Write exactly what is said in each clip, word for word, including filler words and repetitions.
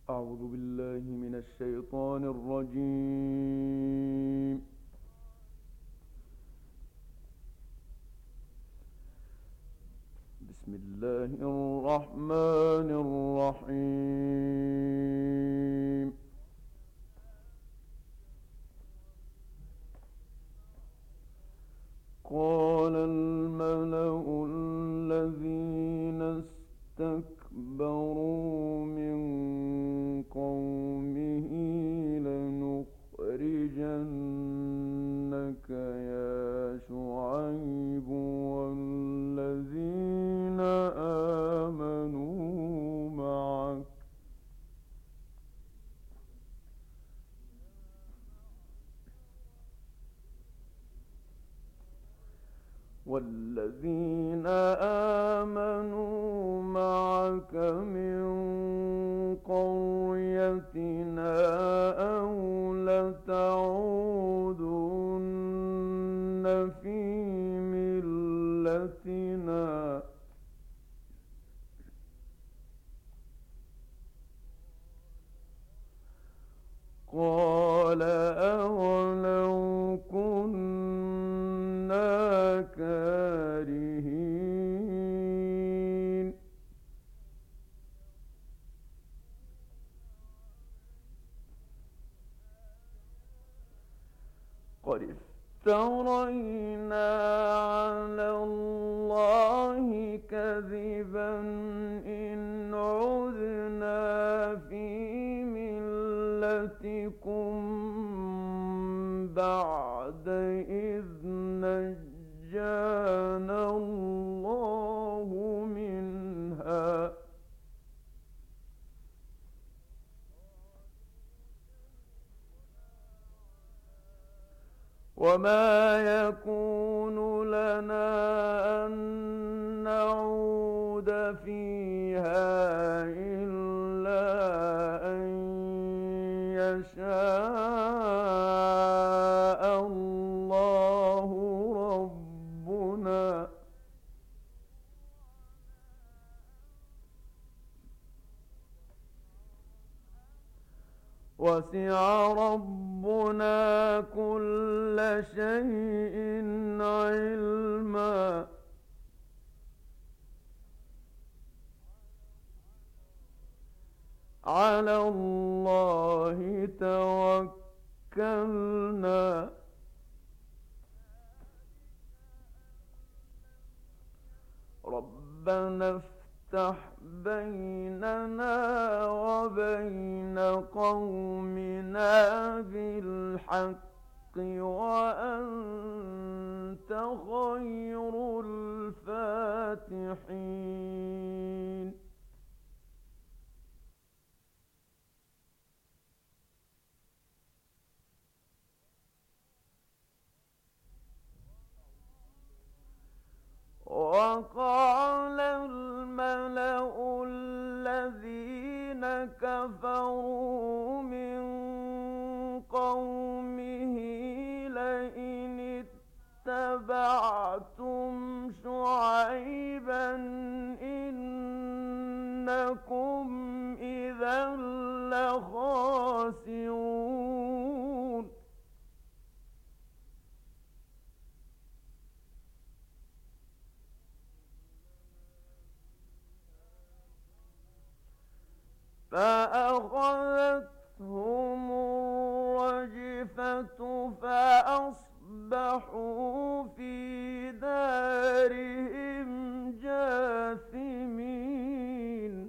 أعوذ بالله من الشيطان الرجيم. بسم الله الرحمن الرحيم. قال الملأ الذين استكبروا من قومه لنخرجنك يا شعيب والذين آمنوا معك والذين آمنوا معك من قريتنا أو لتعودن في ملتنا قال أولو كنا كارهين قد افترينا على الله كذبا إن عدنا في ملتكم بعد إذ نجانا الله منها وما يكون لنا أن نعود فيها إلا أن يشاء الله ربنا وسع ربنا كل شيء علما على الله توكلنا ربنا افتح بيننا وبين قومنا بالحق وأنت خير الفاتحين وقال الملأ الذين كفروا من قومه لئن اتبعتم شعيبا إنكم إذا لخاسرون فأخذتهم الرجفة فأصبحوا في دارهم جاثمين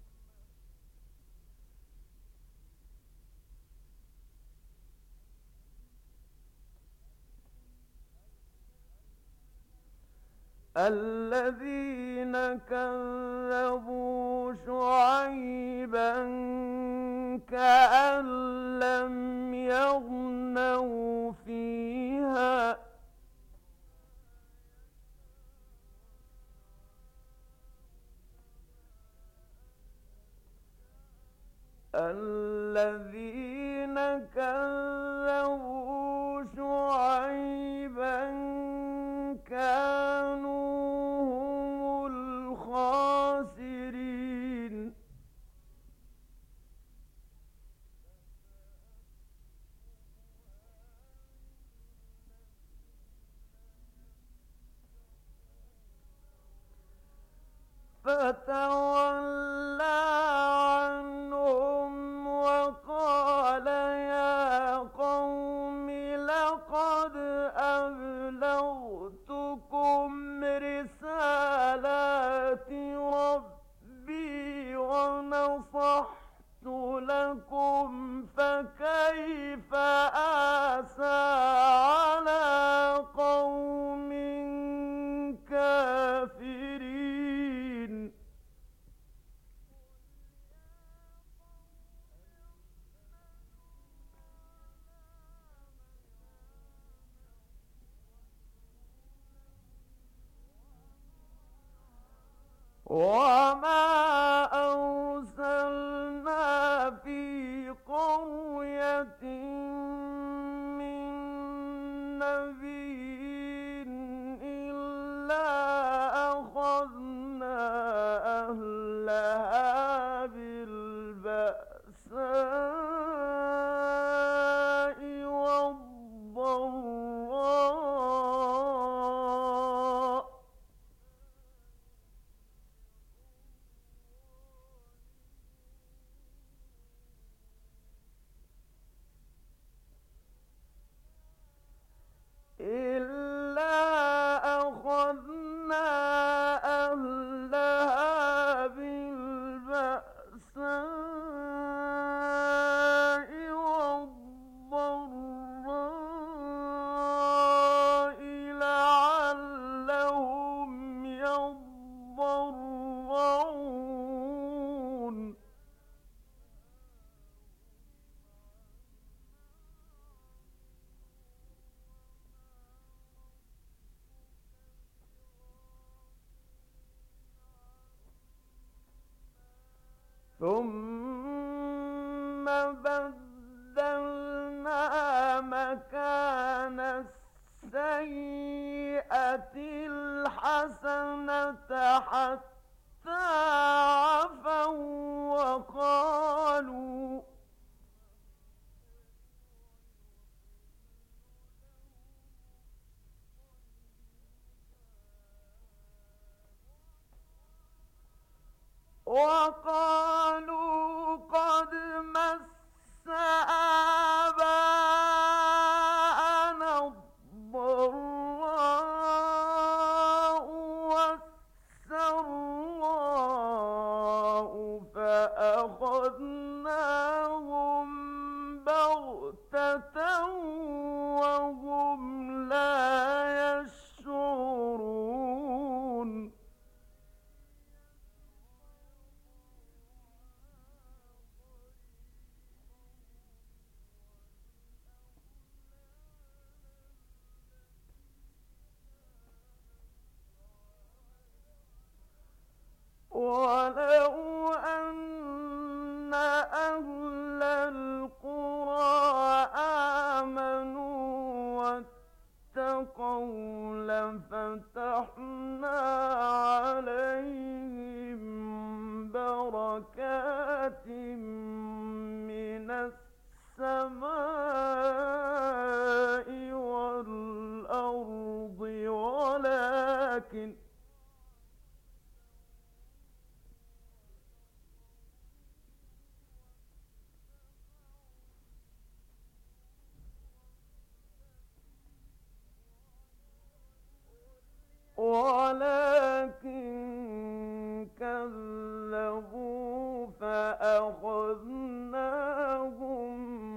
الذين كذبوا شعيبا كأن لم يغنوا فيها الذين كذبوا شعيبا كانوا هم الخاسرين فتولى عنهم وقال يا قوم لقد أبلغتكم رسالات ربي ونصحت لكم فكيف آسى على قوم كافرين. وما أرسلنا في قرية من نبي إلا أخذنا أهلها بالبأساء والضراء إلا أخذنا أهلها بالبأساء والضراء لعلهم يضرعون. ثم بدلنا مكان السيئة الحسنة حتى عفوا وقالوا وقالوا قد مس آباءنا الضراء والسراء فأخذناهم بغتة وهم لا يشعرون. ولو أن أهل القرى آمنوا واتقوا لفتحنا عليهم بركات من السماء والأرض ولكن ولكن كذبوا فأخذناهم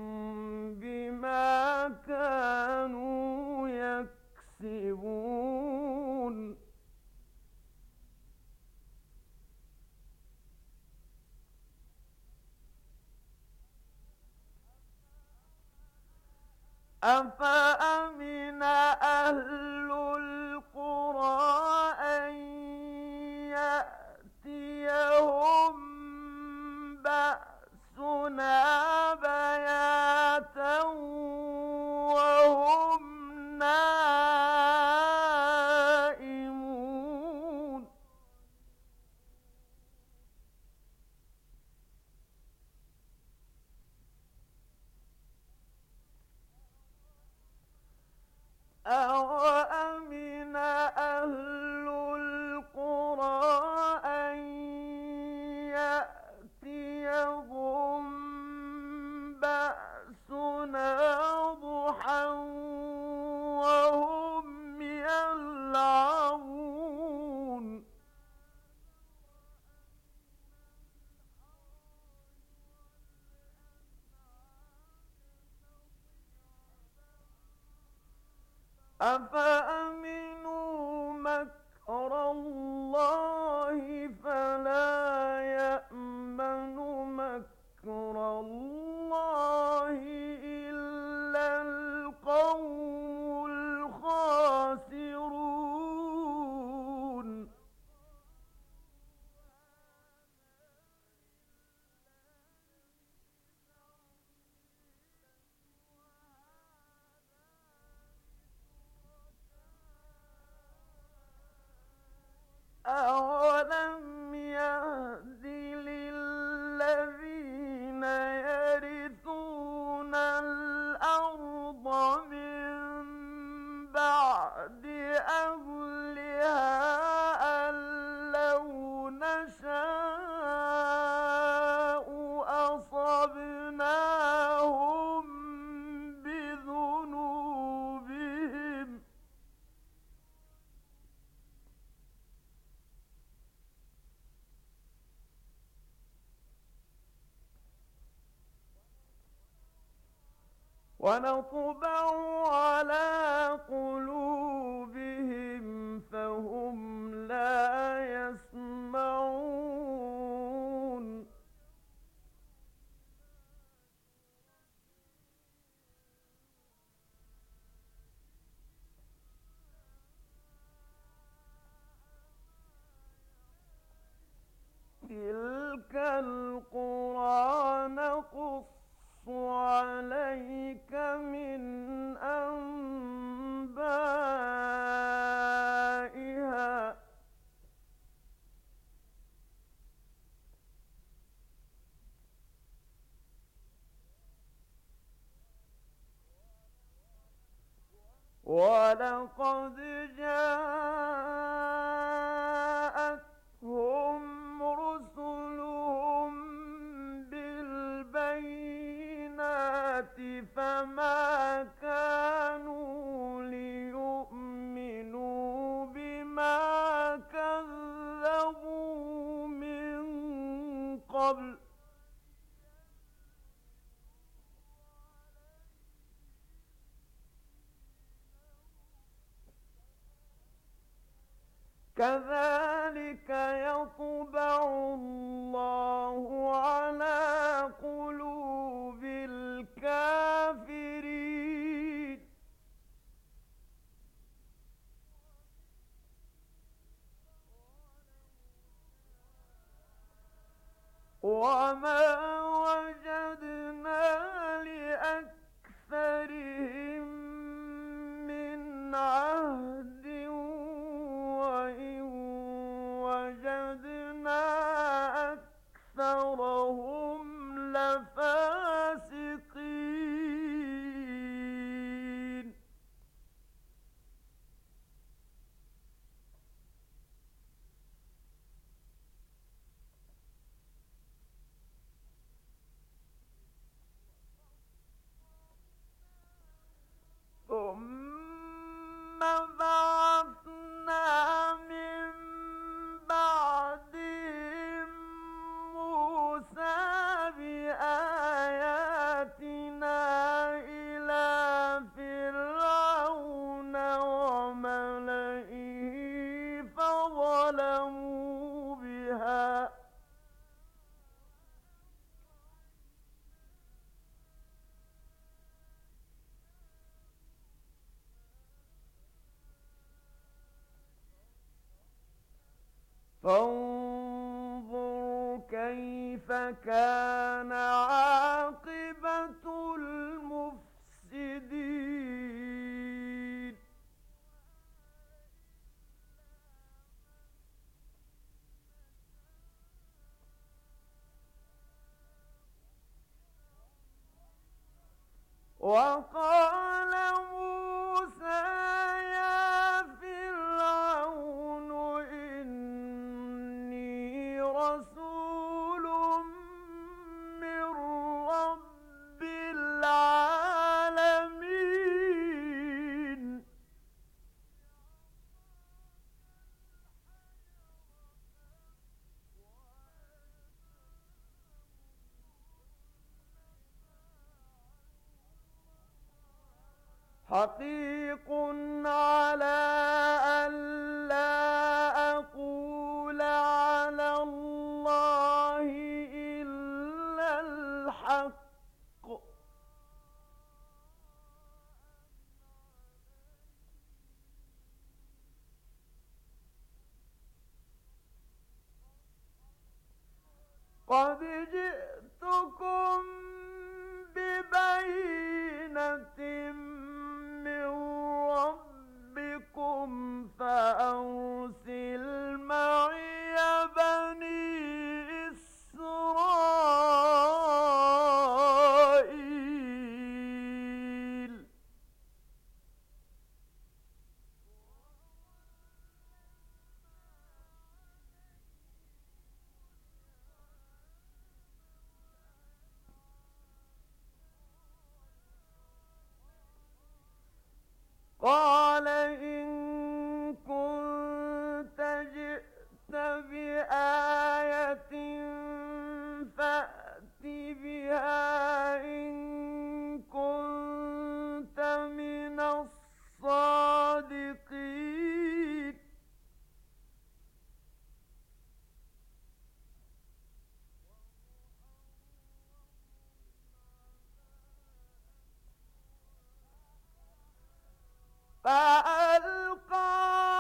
بما كانوا يكسبون. أفأمن أهل القرى أن يأتيهم بأسنا بياتا وهم نائمون. أفأمنوا مكر الله فلا يأمن مكر الله إلا القوم الخاسرون أَوَلَمْ يَهْدِ لِلَّذِينَ يَرِثُونَ الْأَرْضَ مِن بَعْدِ أَهْلِهَا أَن لَّوْ نَشَاءُ أَصَبْنَاهُم بِذُنُوبِهِمْ ونطبع على قلوبهم فهم لا يسمعون تلك القرى نقص عليك من أنبائها ولقد جاءتهم رسلهم بالبينات فما كانوا ليؤمنوا بما كذبوا من قبل كذلك يطبع الله على قلوب الكافرين وما وجدنا لأكثرهم من عهد وإن وجدنا أكثرهم لفاسقين ثم بعثنا من بعدهم موسى بآياتنا إلى فرعون وملئه فظلموا بها فانظر كيف كان عاقبة المفسدين وقال موسى يا فرعون إني رسول من رب العالمين حقيق على ألا أقول على الله إلا الحق قد جئتكم ببينة من ربكم فأرسل معي بني إسرائيل قال إن كنت جئت بآية فأت بها إن كنت من الصادقين فألقى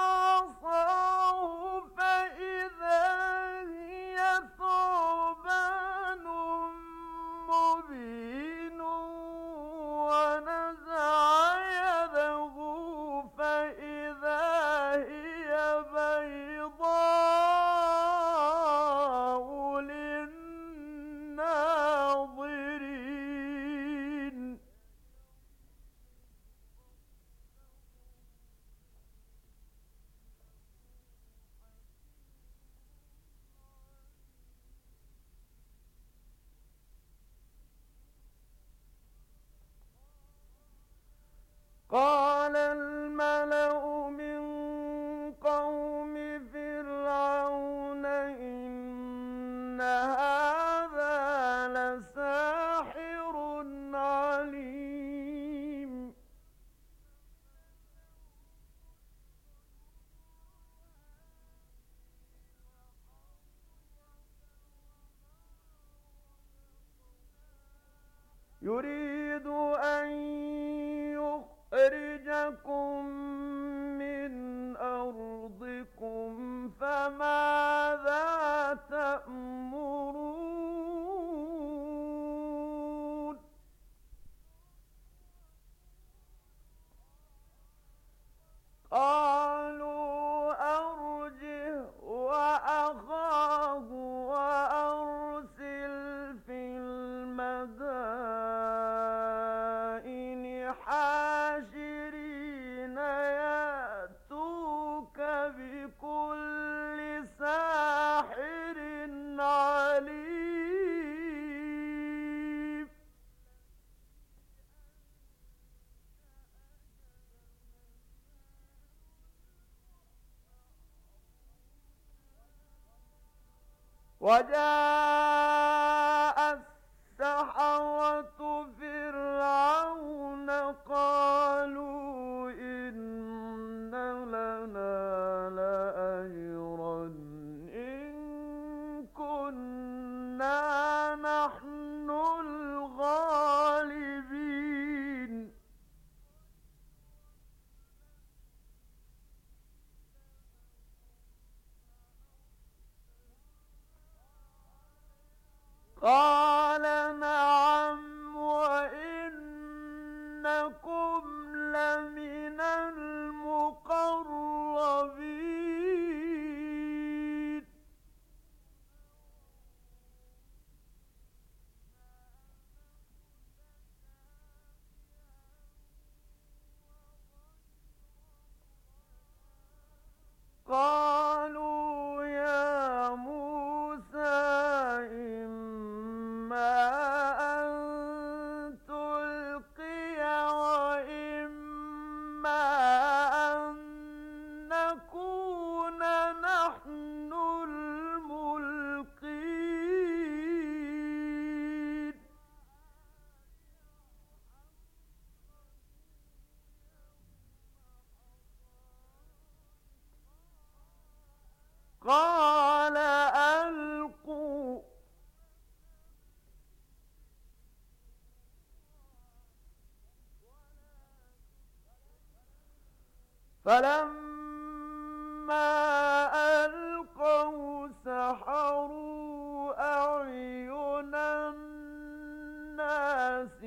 عصاه فإذا هي ثعبان مبين ونزع يده فإذا هي بيضاء للناظرين قال الملأ من قوم فرعون إن هذا لساحر عليم يريد أن يخرجكم من أرضكم فماذا تأمرون قالوا أرجه وأخاه وأرسل في المدائن حاشرين يأتوك بكل ساحر عليم وجاء السحرة فرعون قالوا إن لنا لأجرا إن كنا نحن الغالبين قال نعم وإنكم لمن المقربين قالوا يا موسى إما فلما ألقوا سحروا أعين الناس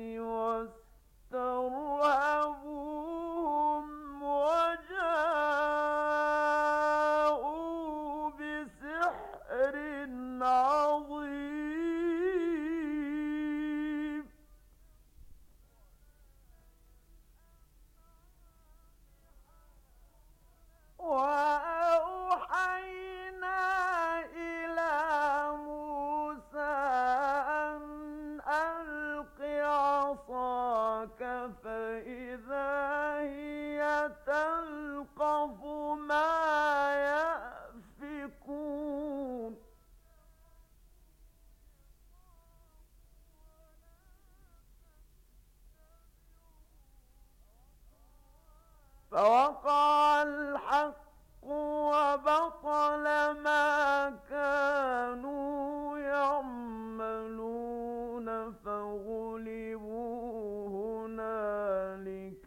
واسترهبوهم وجاءوا بسحر عظيم. وأوحينا إلى موسى أن ألق عصاك فإذا هي تلقف ما يأفكون. فوقع الحق وبطل ما كانوا يعملون فغلبوا هنالك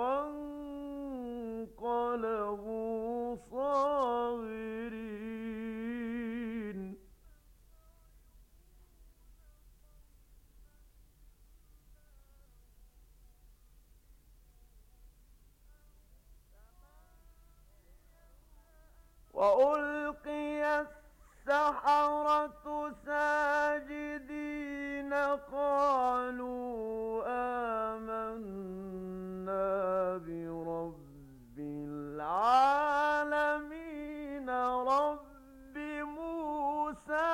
وانقلبوا صاغرين. وألقي السحرة ساجدين قالوا آمنا برب العالمين رب موسى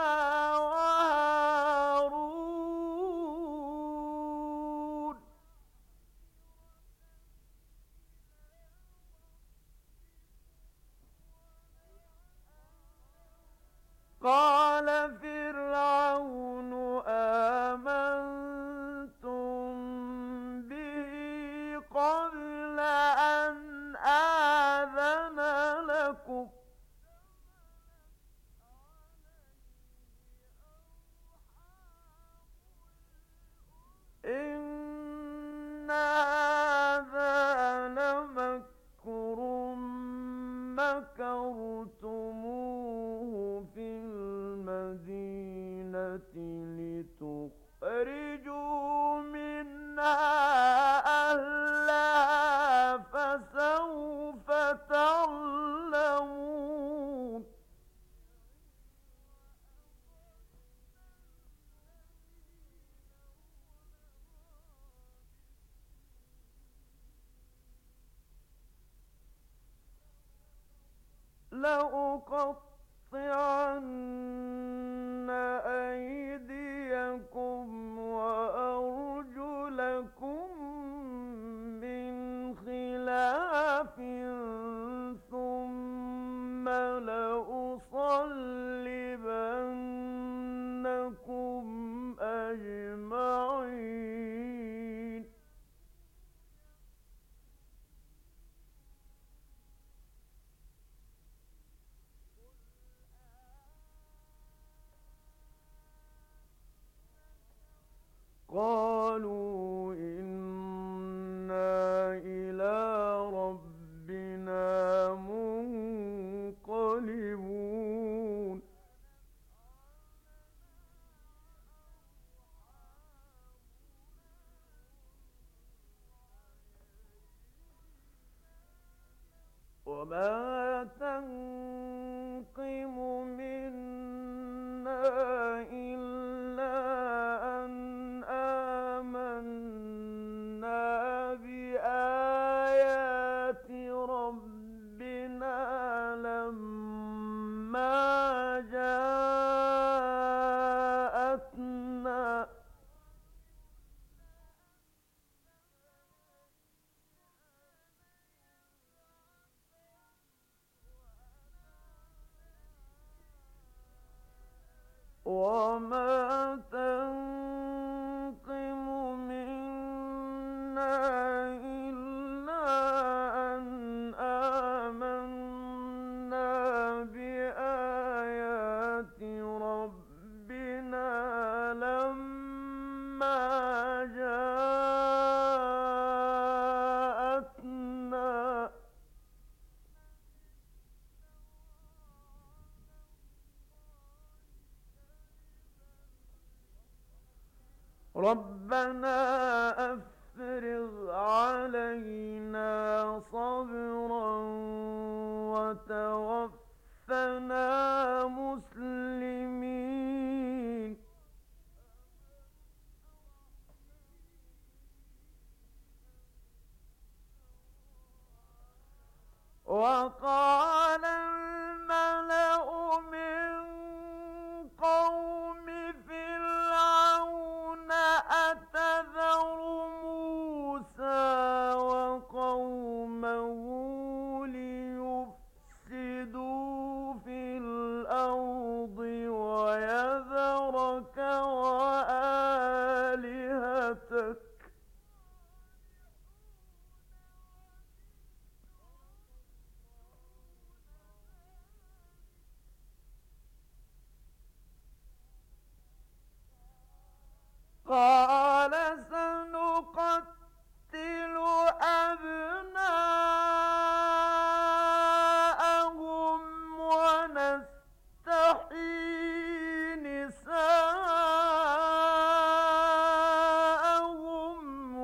وهارون. قال فرعون آمنتم به قبل أن آذن لكم إن هذا لمكر مكرتموه في المدينة لتخرجوا منها أهلها فسوف تعلمون. لأقطعن أيديكم وأرجلكم من خلاف ثم لأصلبنكم أجمعين. قالوا إنا إلى ربنا منقلبون. وما تنقم منا إلا أن آمنا بآيات ربنا لما جاءتنا ربنا أفرغ علينا صبرا وتوفنا مسلمين. وقال الملأ من قوم فرعون أتذر موسى وقومه ليفسدوا في الأرض ويذرك وآلهتك. قال سنقتل أبناءهم ونستحيي نساءهم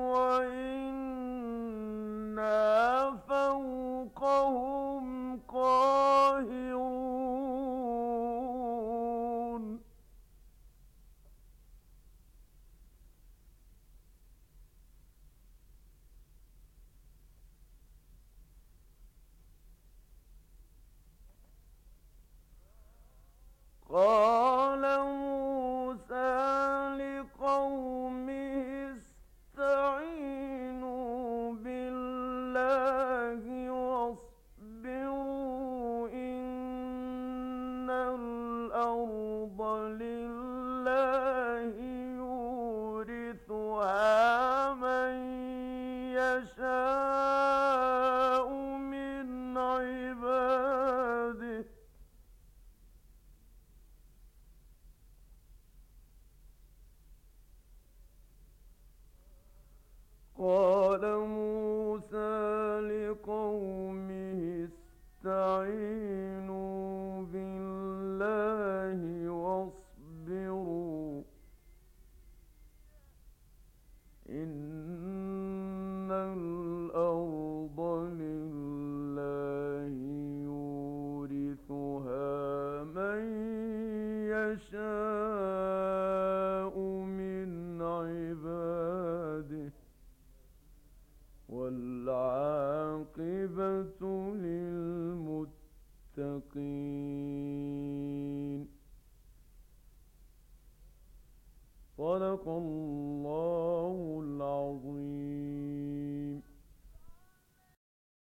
وإنا فوقهم قاهرون. قال موسى لقومه استعينوا بالله واصبروا إن الأرض لله يورثها من يشاء من عباده. قال موسى لقومه استعينوا بالله واصبروا إن الأرض لله يورثها من يشاء من عباده والعاقبة للمتقين. صدق الله